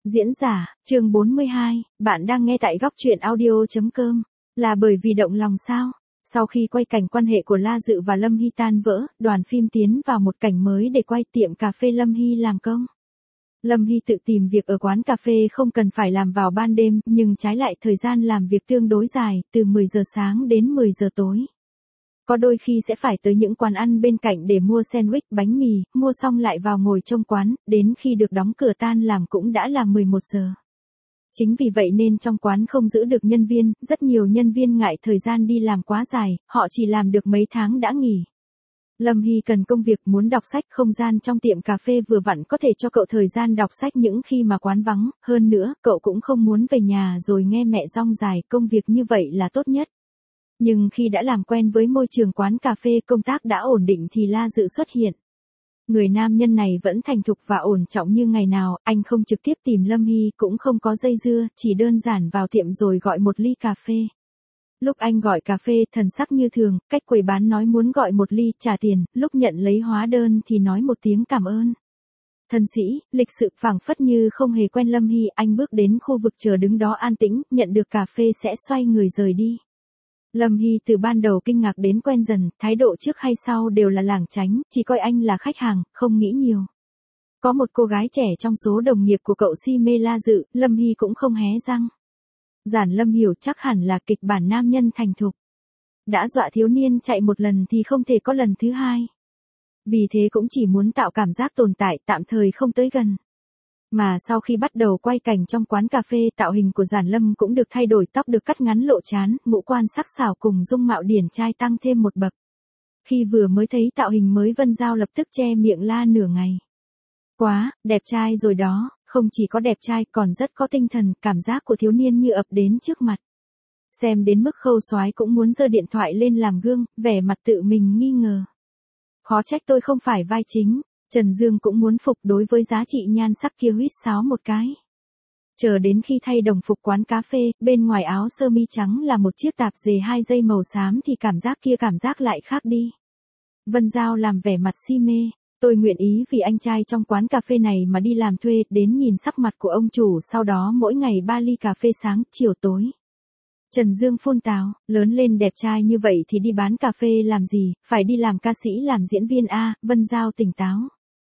Diễn giả, chương 42, bạn đang nghe tại góc truyện audio.com. Là bởi vì động lòng sao? Sau khi quay cảnh quan hệ của La Dự và Lâm Hy tan vỡ, đoàn phim tiến vào một cảnh mới để quay tiệm cà phê Lâm Hy làm công. Lâm Hy tự tìm việc ở quán cà phê không cần phải làm vào ban đêm, nhưng trái lại thời gian làm việc tương đối dài, từ 10 giờ sáng đến 10 giờ tối. Có đôi khi sẽ phải tới những quán ăn bên cạnh để mua sandwich bánh mì, mua xong lại vào ngồi trong quán, đến khi được đóng cửa tan làm cũng đã là 11 giờ. Chính vì vậy nên trong quán không giữ được nhân viên, rất nhiều nhân viên ngại thời gian đi làm quá dài, họ chỉ làm được mấy tháng đã nghỉ. Lâm Hy cần công việc muốn đọc sách, không gian trong tiệm cà phê vừa vặn có thể cho cậu thời gian đọc sách những khi mà quán vắng, hơn nữa, cậu cũng không muốn về nhà rồi nghe mẹ rong dài, công việc như vậy là tốt nhất. Nhưng khi đã làm quen với môi trường quán cà phê, công tác đã ổn định thì La Dự xuất hiện. Người nam nhân này vẫn thành thục và ổn trọng như ngày nào, anh không trực tiếp tìm Lâm Hy, cũng không có dây dưa, chỉ đơn giản vào tiệm rồi gọi một ly cà phê. Lúc anh gọi cà phê, thần sắc như thường, cách quầy bán nói muốn gọi một ly, trả tiền, lúc nhận lấy hóa đơn thì nói một tiếng cảm ơn. Thân sĩ, lịch sự, phảng phất như không hề quen Lâm Hy, anh bước đến khu vực chờ đứng đó an tĩnh, nhận được cà phê sẽ xoay người rời đi. Lâm Hy từ ban đầu kinh ngạc đến quen dần, thái độ trước hay sau đều là lảng tránh, chỉ coi anh là khách hàng, không nghĩ nhiều. Có một cô gái trẻ trong số đồng nghiệp của cậu si mê La Dự, Lâm Hy cũng không hé răng. Giản Lâm hiểu chắc hẳn là kịch bản nam nhân thành thục. Đã dọa thiếu niên chạy một lần thì không thể có lần thứ hai. Vì thế cũng chỉ muốn tạo cảm giác tồn tại, tạm thời không tới gần. Mà sau khi bắt đầu quay cảnh trong quán cà phê, tạo hình của Giản Lâm cũng được thay đổi, tóc được cắt ngắn lộ trán, ngũ quan sắc sảo cùng dung mạo điển trai tăng thêm một bậc. Khi vừa mới thấy tạo hình mới, Vân Giao lập tức che miệng la nửa ngày. Quá, đẹp trai rồi đó, không chỉ có đẹp trai còn rất có tinh thần, cảm giác của thiếu niên như ập đến trước mặt. Xem đến mức Khâu Soái cũng muốn giơ điện thoại lên làm gương, vẻ mặt tự mình nghi ngờ. Khó trách tôi không phải vai chính. Trần Dương cũng muốn phục, đối với giá trị nhan sắc kia huýt sáo một cái. Chờ đến khi thay đồng phục quán cà phê, bên ngoài áo sơ mi trắng là một chiếc tạp dề 2 dây màu xám thì cảm giác lại khác đi. Vân Giao làm vẻ mặt si mê, tôi nguyện ý vì anh trai trong quán cà phê này mà đi làm thuê, đến nhìn sắc mặt của ông chủ, sau đó mỗi ngày 3 ly cà phê sáng, chiều tối. Trần Dương phun tào, lớn lên đẹp trai như vậy thì đi bán cà phê làm gì, phải đi làm ca sĩ làm diễn viên a. Vân Giao tỉnh táo.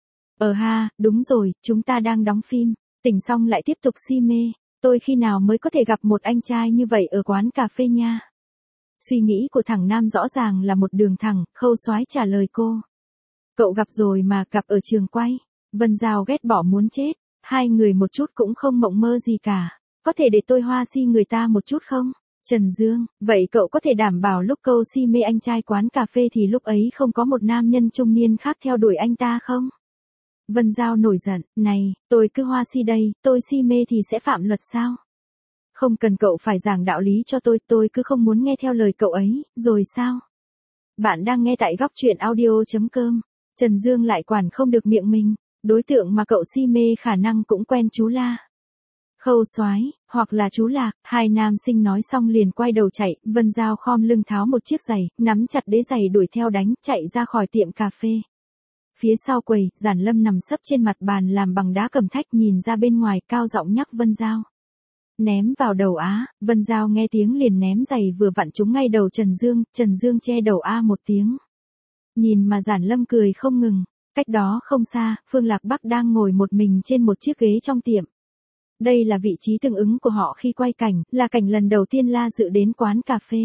Ha, đúng rồi, chúng ta đang đóng phim, tỉnh xong lại tiếp tục si mê, tôi khi nào mới có thể gặp một anh trai như vậy ở quán cà phê nha. Suy nghĩ của thằng nam rõ ràng là một đường thẳng, Khâu Soái trả lời cô. Cậu gặp rồi mà, gặp ở trường quay. Vân Giao ghét bỏ muốn chết, hai người một chút cũng không mộng mơ gì cả, có thể để tôi hoa si người ta một chút không? Trần Dương, vậy cậu có thể đảm bảo lúc câu si mê anh trai quán cà phê thì lúc ấy không có một nam nhân trung niên khác theo đuổi anh ta không? Vân Giao nổi giận, này, tôi cứ hoa si đây, tôi si mê thì sẽ phạm luật sao? Không cần cậu phải giảng đạo lý cho tôi cứ không muốn nghe theo lời cậu ấy, rồi sao? Bạn đang nghe tại góc truyện audio.com, Trần Dương lại quản không được miệng mình, đối tượng mà cậu si mê khả năng cũng quen chú La. Khâu Soái, hoặc là chú Lạc, hai nam sinh nói xong liền quay đầu chạy, Vân Giao khom lưng tháo một chiếc giày, nắm chặt đế giày đuổi theo đánh, chạy ra khỏi tiệm cà phê. Phía sau quầy, Giản Lâm nằm sấp trên mặt bàn làm bằng đá cẩm thạch, nhìn ra bên ngoài, cao giọng nhắc Vân Giao. Ném vào đầu á. Vân Giao nghe tiếng liền ném giày, vừa vặn trúng ngay đầu Trần Dương che đầu a một tiếng. Nhìn mà Giản Lâm cười không ngừng, cách đó không xa, Phương Lạc Bắc đang ngồi một mình trên một chiếc ghế trong tiệm. Đây là vị trí tương ứng của họ khi quay cảnh, là cảnh lần đầu tiên La Dự đến quán cà phê.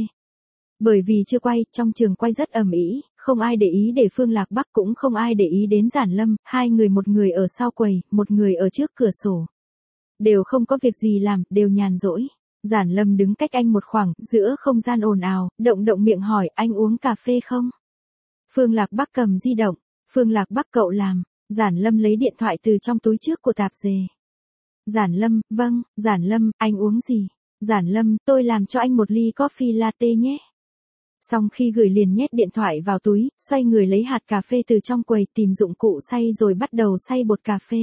Bởi vì chưa quay, trong trường quay rất ầm ĩ, không ai để ý để Phương Lạc Bắc, cũng không ai để ý đến Giản Lâm, hai người, một người ở sau quầy, một người ở trước cửa sổ. Đều không có việc gì làm, đều nhàn rỗi. Giản Lâm đứng cách anh một khoảng, giữa không gian ồn ào, động miệng hỏi, anh uống cà phê không? Phương Lạc Bắc cầm di động. Phương Lạc Bắc, cậu làm. Giản Lâm lấy điện thoại từ trong túi trước của tạp dề. Giản Lâm, vâng. Giản Lâm, anh uống gì? Giản Lâm, tôi làm cho anh một ly coffee latte nhé. Xong khi gửi liền nhét điện thoại vào túi, xoay người lấy hạt cà phê từ trong quầy, tìm dụng cụ xay rồi bắt đầu xay bột cà phê.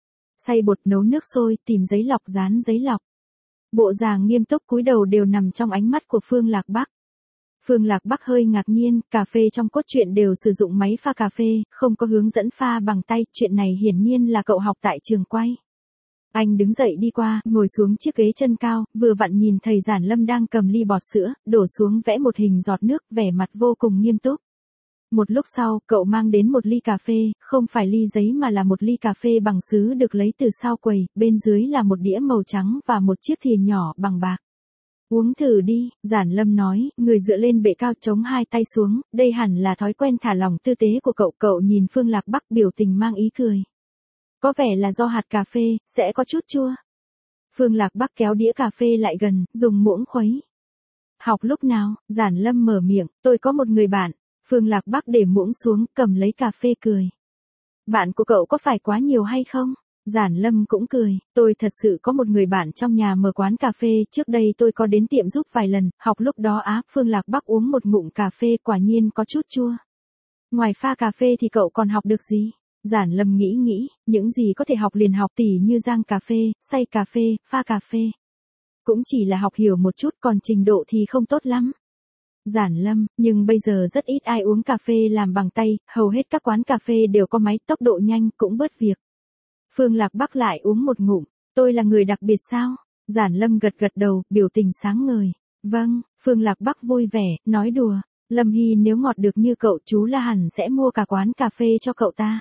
Xay bột, nấu nước sôi, tìm giấy lọc, dán giấy lọc. Bộ dạng nghiêm túc cúi đầu đều nằm trong ánh mắt của Phương Lạc Bắc. Phương Lạc Bắc hơi ngạc nhiên, cà phê trong cốt truyện đều sử dụng máy pha cà phê, không có hướng dẫn pha bằng tay, chuyện này hiển nhiên là cậu học tại trường quay. Anh đứng dậy đi qua, ngồi xuống chiếc ghế chân cao, vừa vặn nhìn thầy Giản Lâm đang cầm ly bọt sữa, đổ xuống vẽ một hình giọt nước, vẻ mặt vô cùng nghiêm túc. Một lúc sau, cậu mang đến một ly cà phê, không phải ly giấy mà là một ly cà phê bằng sứ được lấy từ sau quầy, bên dưới là một đĩa màu trắng và một chiếc thìa nhỏ bằng bạc. Uống thử đi, Giản Lâm nói, người dựa lên bệ cao chống hai tay xuống, đây hẳn là thói quen thả lỏng tư tế của cậu. Cậu nhìn Phương Lạc Bắc biểu tình mang ý cười. Có vẻ là do hạt cà phê, sẽ có chút chua. Phương Lạc Bắc kéo đĩa cà phê lại gần, dùng muỗng khuấy. Học lúc nào? Giản Lâm mở miệng, tôi có một người bạn. Phương Lạc Bắc để muỗng xuống, cầm lấy cà phê cười. Bạn của cậu có phải quá nhiều hay không? Giản Lâm cũng cười, tôi thật sự có một người bạn trong nhà mở quán cà phê, trước đây tôi có đến tiệm giúp vài lần, học lúc đó Phương Lạc Bắc uống một ngụm cà phê quả nhiên có chút chua. Ngoài pha cà phê thì cậu còn học được gì? Giản Lâm nghĩ, những gì có thể học liền học tỉ như rang cà phê, xay cà phê, pha cà phê. Cũng chỉ là học hiểu một chút còn trình độ thì không tốt lắm. Giản Lâm, nhưng bây giờ rất ít ai uống cà phê làm bằng tay, hầu hết các quán cà phê đều có máy tốc độ nhanh cũng bớt việc. Phương Lạc Bắc lại uống một ngụm, tôi là người đặc biệt sao? Giản Lâm gật gật đầu, biểu tình sáng ngời. Vâng, Phương Lạc Bắc vui vẻ, nói đùa, Lâm Hy nếu ngọt được như cậu chú là hẳn sẽ mua cả quán cà phê cho cậu ta.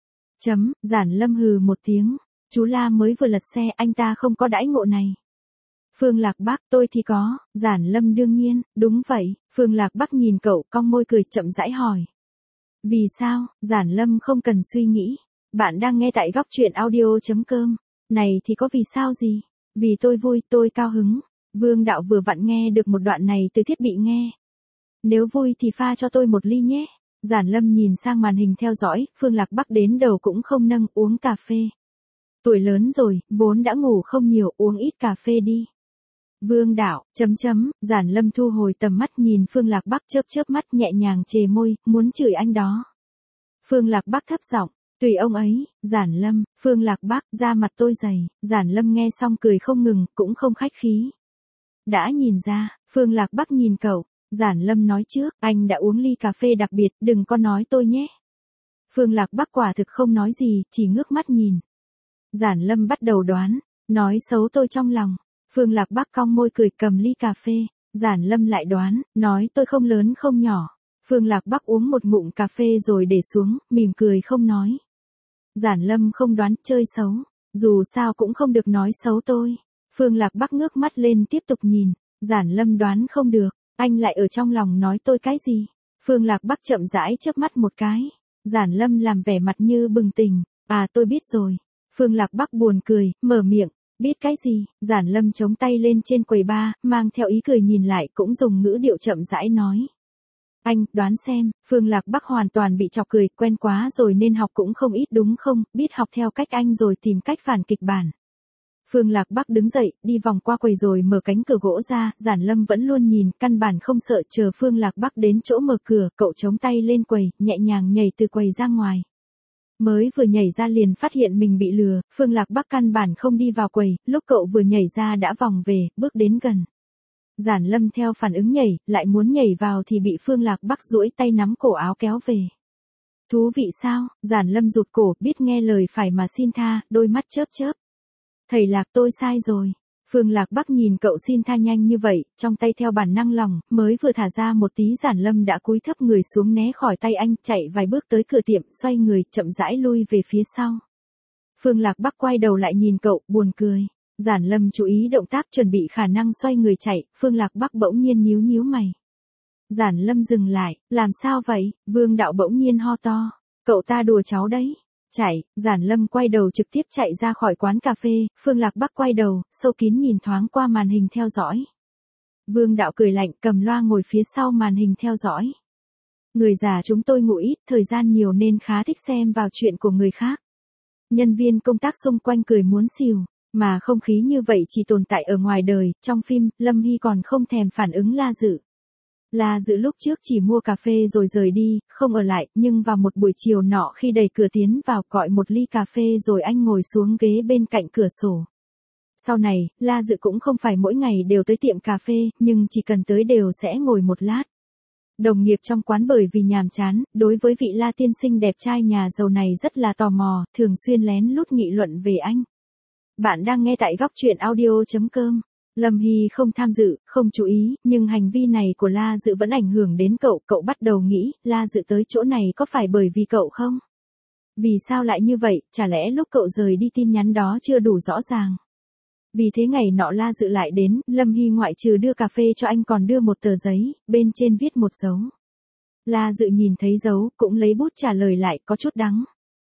Giản Lâm hừ một tiếng, chú La mới vừa lật xe anh ta không có đãi ngộ này. Phương Lạc Bắc, tôi thì có, Giản Lâm đương nhiên, đúng vậy, Phương Lạc Bắc nhìn cậu cong môi cười chậm rãi hỏi. Vì sao? Giản Lâm không cần suy nghĩ. Bạn đang nghe tại góc truyện audio.com. Này thì có vì sao gì? Vì tôi vui, tôi cao hứng. Vương Đạo vừa vặn nghe được một đoạn này từ thiết bị nghe. Nếu vui thì pha cho tôi một ly nhé. Giản Lâm nhìn sang màn hình theo dõi, Phương Lạc Bắc đến đầu cũng không nâng, uống cà phê. Tuổi lớn rồi, vốn đã ngủ không nhiều, uống ít cà phê đi. Vương Đạo, Giản Lâm thu hồi tầm mắt nhìn Phương Lạc Bắc chớp mắt nhẹ nhàng chề môi, muốn chửi anh đó. Phương Lạc Bắc thấp giọng, tùy ông ấy. Giản Lâm, Phương Lạc Bắc, da mặt tôi dày. Giản Lâm nghe xong cười không ngừng, cũng không khách khí. Đã nhìn ra, Phương Lạc Bắc nhìn cậu. Giản Lâm nói trước, anh đã uống ly cà phê đặc biệt, đừng có nói tôi nhé. Phương Lạc Bắc quả thực không nói gì, chỉ ngước mắt nhìn. Giản Lâm bắt đầu đoán, nói xấu tôi trong lòng. Phương Lạc Bắc cong môi cười cầm ly cà phê. Giản Lâm lại đoán, nói tôi không lớn không nhỏ. Phương Lạc Bắc uống một ngụm cà phê rồi để xuống, mỉm cười không nói. Giản Lâm không đoán, chơi xấu. Dù sao cũng không được nói xấu tôi. Phương Lạc Bắc ngước mắt lên tiếp tục nhìn. Giản Lâm đoán không được, anh lại ở trong lòng nói tôi cái gì? Phương Lạc Bắc chậm rãi chớp mắt một cái. Giản Lâm làm vẻ mặt như bừng tỉnh. Tôi biết rồi. Phương Lạc Bắc buồn cười, mở miệng. Biết cái gì? Giản Lâm chống tay lên trên quầy bar, mang theo ý cười nhìn lại cũng dùng ngữ điệu chậm rãi nói. Anh, đoán xem, Phương Lạc Bắc hoàn toàn bị chọc cười, quen quá rồi nên học cũng không ít đúng không, biết học theo cách anh rồi tìm cách phản kịch bản. Phương Lạc Bắc đứng dậy, đi vòng qua quầy rồi mở cánh cửa gỗ ra, Giản Lâm vẫn luôn nhìn, căn bản không sợ, chờ Phương Lạc Bắc đến chỗ mở cửa, cậu chống tay lên quầy, nhẹ nhàng nhảy từ quầy ra ngoài. Mới vừa nhảy ra liền phát hiện mình bị lừa, Phương Lạc Bắc căn bản không đi vào quầy, lúc cậu vừa nhảy ra đã vòng về, bước đến gần. Giản Lâm theo phản ứng nhảy, lại muốn nhảy vào thì bị Phương Lạc Bắc duỗi tay nắm cổ áo kéo về. Thú vị sao? Giản Lâm rụt cổ, biết nghe lời phải mà xin tha, đôi mắt chớp chớp. Thầy Lạc tôi sai rồi. Phương Lạc Bắc nhìn cậu xin tha nhanh như vậy, trong tay theo bản năng lòng, mới vừa thả ra một tí Giản Lâm đã cúi thấp người xuống né khỏi tay anh, chạy vài bước tới cửa tiệm, xoay người, chậm rãi lui về phía sau. Phương Lạc Bắc quay đầu lại nhìn cậu, buồn cười. Giản Lâm chú ý động tác chuẩn bị khả năng xoay người chạy, Phương Lạc Bắc bỗng nhiên nhíu mày. Giản Lâm dừng lại, làm sao vậy? Vương Đạo bỗng nhiên ho to. Cậu ta đùa cháu đấy. Chạy, Giản Lâm quay đầu trực tiếp chạy ra khỏi quán cà phê, Phương Lạc Bắc quay đầu, sâu kín nhìn thoáng qua màn hình theo dõi. Vương Đạo cười lạnh, cầm loa ngồi phía sau màn hình theo dõi. Người già chúng tôi ngủ ít, thời gian nhiều nên khá thích xem vào chuyện của người khác. Nhân viên công tác xung quanh cười muốn xỉu, mà không khí như vậy chỉ tồn tại ở ngoài đời, trong phim, Lâm Hy còn không thèm phản ứng La Dự. La Dự lúc trước chỉ mua cà phê rồi rời đi, không ở lại, nhưng vào một buổi chiều nọ khi đẩy cửa tiến vào gọi một ly cà phê rồi anh ngồi xuống ghế bên cạnh cửa sổ. Sau này, La Dự cũng không phải mỗi ngày đều tới tiệm cà phê, nhưng chỉ cần tới đều sẽ ngồi một lát. Đồng nghiệp trong quán bởi vì nhàm chán, đối với vị La tiên sinh đẹp trai nhà giàu này rất là tò mò, thường xuyên lén lút nghị luận về anh. Bạn đang nghe tại góc truyện audio.com. Lâm Hy không tham dự, không chú ý, nhưng hành vi này của La Dự vẫn ảnh hưởng đến cậu. Cậu bắt đầu nghĩ, La Dự tới chỗ này có phải bởi vì cậu không? Vì sao lại như vậy, chả lẽ lúc cậu rời đi tin nhắn đó chưa đủ rõ ràng? Vì thế ngày nọ La Dự lại đến, Lâm Hy ngoại trừ đưa cà phê cho anh còn đưa một tờ giấy, bên trên viết một dấu. La Dự nhìn thấy dấu, cũng lấy bút trả lời lại, có chút đắng.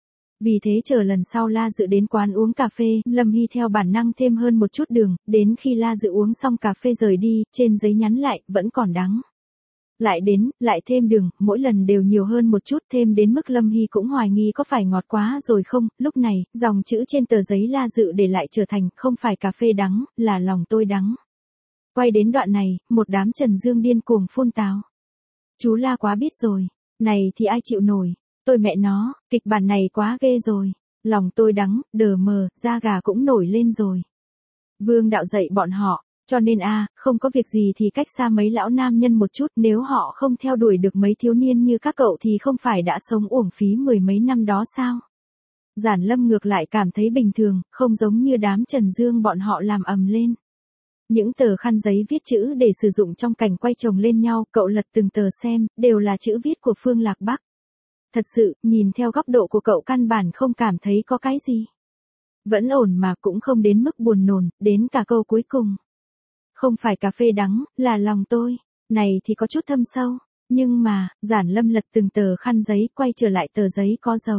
Vì thế chờ lần sau La Dự đến quán uống cà phê, Lâm Hy theo bản năng thêm hơn một chút đường, đến khi La Dự uống xong cà phê rời đi, trên giấy nhắn lại, vẫn còn đắng. Lại đến, lại thêm đường, mỗi lần đều nhiều hơn một chút, thêm đến mức Lâm Hy cũng hoài nghi có phải ngọt quá rồi không. Lúc này, dòng chữ trên tờ giấy La Dự để lại trở thành, không phải cà phê đắng, là lòng tôi đắng. Quay đến đoạn này, một đám Trần Dương điên cuồng phun tào. Chú La quá biết rồi, này thì ai chịu nổi. Tôi mẹ nó, kịch bản này quá ghê rồi. Lòng tôi đắng, đờ mờ, da gà cũng nổi lên rồi. Vương Đạo dạy bọn họ, cho nên không có việc gì thì cách xa mấy lão nam nhân một chút, nếu họ không theo đuổi được mấy thiếu niên như các cậu thì không phải đã sống uổng phí mười mấy năm đó sao? Giản Lâm ngược lại cảm thấy bình thường, không giống như đám Trần Dương bọn họ làm ầm lên. Những tờ khăn giấy viết chữ để sử dụng trong cảnh quay chồng lên nhau, cậu lật từng tờ xem, đều là chữ viết của Phương Lạc Bắc. Thật sự, nhìn theo góc độ của cậu căn bản không cảm thấy có cái gì. Vẫn ổn mà cũng không đến mức buồn nôn, đến cả câu cuối cùng. Không phải cà phê đắng, là lòng tôi. Này thì có chút thâm sâu. Nhưng mà, Giản Lâm lật từng tờ khăn giấy, quay trở lại tờ giấy có dấu.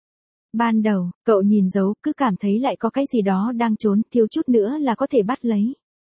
Ban đầu, cậu nhìn dấu, cứ cảm thấy lại có cái gì đó đang trốn, thiếu chút nữa là có thể bắt lấy.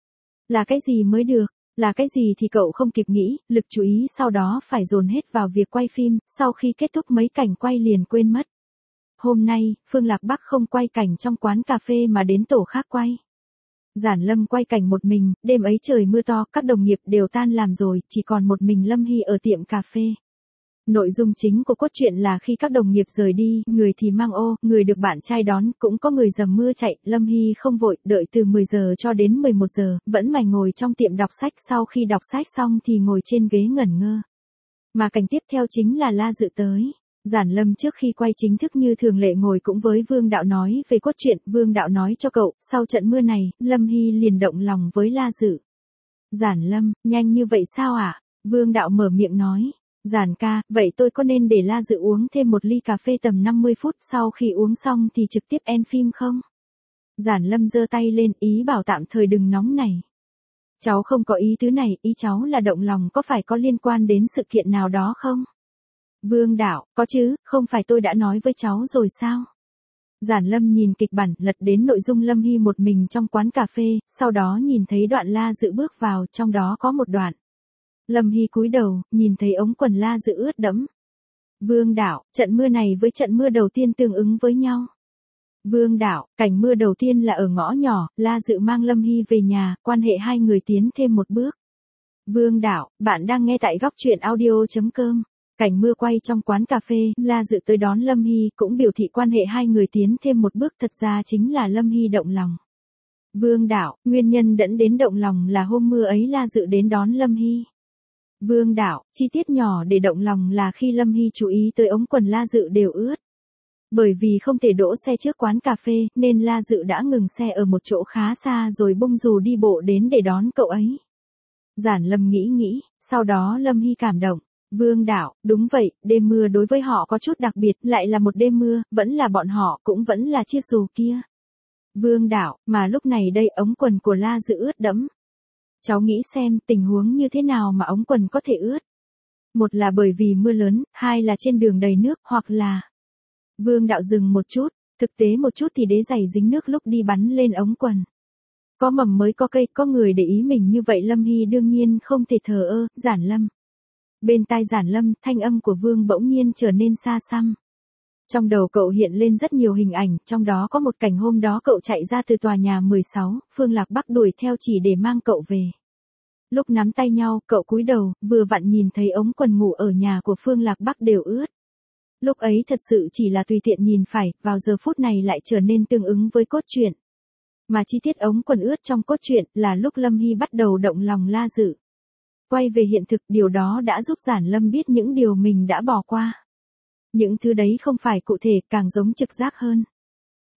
Là cái gì mới được? Là cái gì thì cậu không kịp nghĩ, lực chú ý sau đó phải dồn hết vào việc quay phim, sau khi kết thúc mấy cảnh quay liền quên mất. Hôm nay, Phương Lạc Bắc không quay cảnh trong quán cà phê mà đến tổ khác quay. Giản Lâm quay cảnh một mình, đêm ấy trời mưa to, các đồng nghiệp đều tan làm rồi, chỉ còn một mình Lâm Hy ở tiệm cà phê. Nội dung chính của cốt truyện là khi các đồng nghiệp rời đi, người thì mang ô, người được bạn trai đón, cũng có người dầm mưa chạy, Lâm Hy không vội, đợi từ 10 giờ cho đến 11 giờ, vẫn mải ngồi trong tiệm đọc sách, sau khi đọc sách xong thì ngồi trên ghế ngẩn ngơ. Mà cảnh tiếp theo chính là La Dự tới. Giản Lâm trước khi quay chính thức như thường lệ ngồi cũng với Vương Đạo nói về cốt truyện, Vương Đạo nói cho cậu, sau trận mưa này, Lâm Hy liền động lòng với La Dự. Giản Lâm, nhanh như vậy sao ạ? Vương Đạo mở miệng nói. Giản ca, vậy tôi có nên để La Dự uống thêm một ly cà phê tầm 50 phút sau khi uống xong thì trực tiếp end phim không? Giản Lâm giơ tay lên, ý bảo tạm thời đừng nóng này. Cháu không có ý tứ này, ý cháu là động lòng có phải có liên quan đến sự kiện nào đó không? Vương Đạo, có chứ, không phải tôi đã nói với cháu rồi sao? Giản Lâm nhìn kịch bản, lật đến nội dung Lâm Hy một mình trong quán cà phê, sau đó nhìn thấy đoạn La Dự bước vào, trong đó có một đoạn. Lâm Hy cúi đầu, nhìn thấy ống quần La Dự ướt đẫm. Vương Đạo, trận mưa này với trận mưa đầu tiên tương ứng với nhau. Vương Đạo, cảnh mưa đầu tiên là ở ngõ nhỏ, La Dự mang Lâm Hy về nhà, quan hệ hai người tiến thêm một bước. Vương Đạo, bạn đang nghe tại góc truyện audio.com. Cảnh mưa quay trong quán cà phê, La Dự tới đón Lâm Hy, cũng biểu thị quan hệ hai người tiến thêm một bước, thật ra chính là Lâm Hy động lòng. Vương Đạo, nguyên nhân dẫn đến động lòng là hôm mưa ấy La Dự đến đón Lâm Hy. Vương Đạo, chi tiết nhỏ để động lòng là khi Lâm Hy chú ý tới ống quần La Dự đều ướt. Bởi vì không thể đỗ xe trước quán cà phê, nên La Dự đã ngừng xe ở một chỗ khá xa rồi bung dù đi bộ đến để đón cậu ấy. Giản Lâm nghĩ, sau đó Lâm Hy cảm động. Vương Đạo, đúng vậy, đêm mưa đối với họ có chút đặc biệt, lại là một đêm mưa, vẫn là bọn họ, cũng vẫn là chiếc dù kia. Vương Đạo, mà lúc này đây ống quần của La Dự ướt đẫm. Cháu nghĩ xem tình huống như thế nào mà ống quần có thể ướt. Một là bởi vì mưa lớn, hai là trên đường đầy nước, hoặc là... Vương Đạo dừng một chút, thực tế một chút thì đế giày dính nước lúc đi bắn lên ống quần. Có mầm mới có cây, có người để ý mình như vậy Lâm Hy đương nhiên không thể thờ ơ. Giản Lâm. Bên tai Giản Lâm, thanh âm của Vương bỗng nhiên trở nên xa xăm. Trong đầu cậu hiện lên rất nhiều hình ảnh, trong đó có một cảnh hôm đó cậu chạy ra từ tòa nhà 16, Phương Lạc Bắc đuổi theo chỉ để mang cậu về. Lúc nắm tay nhau, cậu cúi đầu, vừa vặn nhìn thấy ống quần ngủ ở nhà của Phương Lạc Bắc đều ướt. Lúc ấy thật sự chỉ là tùy tiện nhìn phải, vào giờ phút này lại trở nên tương ứng với cốt truyện. Mà chi tiết ống quần ướt trong cốt truyện là lúc Lâm Hy bắt đầu động lòng La Dự. Quay về hiện thực, điều đó đã giúp Giản Lâm biết những điều mình đã bỏ qua. Những thứ đấy không phải cụ thể, càng giống trực giác hơn.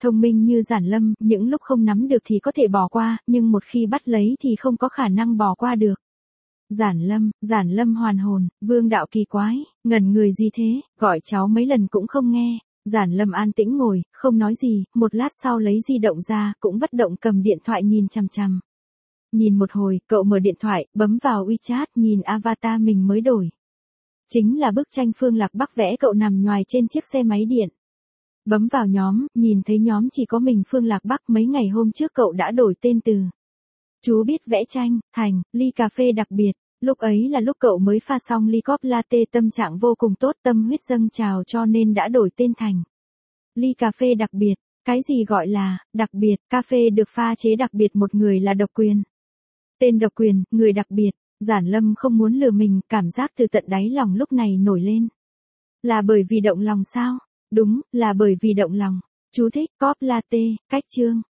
Thông minh như Giản Lâm, những lúc không nắm được thì có thể bỏ qua, nhưng một khi bắt lấy thì không có khả năng bỏ qua được. Giản Lâm hoàn hồn, Vương Đạo kỳ quái, ngẩn người gì thế, gọi cháu mấy lần cũng không nghe. Giản Lâm an tĩnh ngồi, không nói gì, một lát sau lấy di động ra, cũng bất động cầm điện thoại nhìn chằm chằm. Nhìn một hồi, cậu mở điện thoại, bấm vào WeChat, nhìn avatar mình mới đổi. Chính là bức tranh Phương Lạc Bắc vẽ cậu nằm nhoài trên chiếc xe máy điện. Bấm vào nhóm, nhìn thấy nhóm chỉ có mình Phương Lạc Bắc, mấy ngày hôm trước cậu đã đổi tên từ chú biết vẽ tranh, thành, ly cà phê đặc biệt. Lúc ấy là lúc cậu mới pha xong ly cóp latte, tâm trạng vô cùng tốt, tâm huyết dâng trào cho nên đã đổi tên thành ly cà phê đặc biệt. Cái gì gọi là đặc biệt? Cà phê được pha chế đặc biệt, một người là độc quyền. Tên độc quyền, người đặc biệt. Giản Lâm không muốn lừa mình, cảm giác từ tận đáy lòng lúc này nổi lên. Là bởi vì động lòng sao? Đúng, là bởi vì động lòng. Chú thích, cóp latte, cách chương.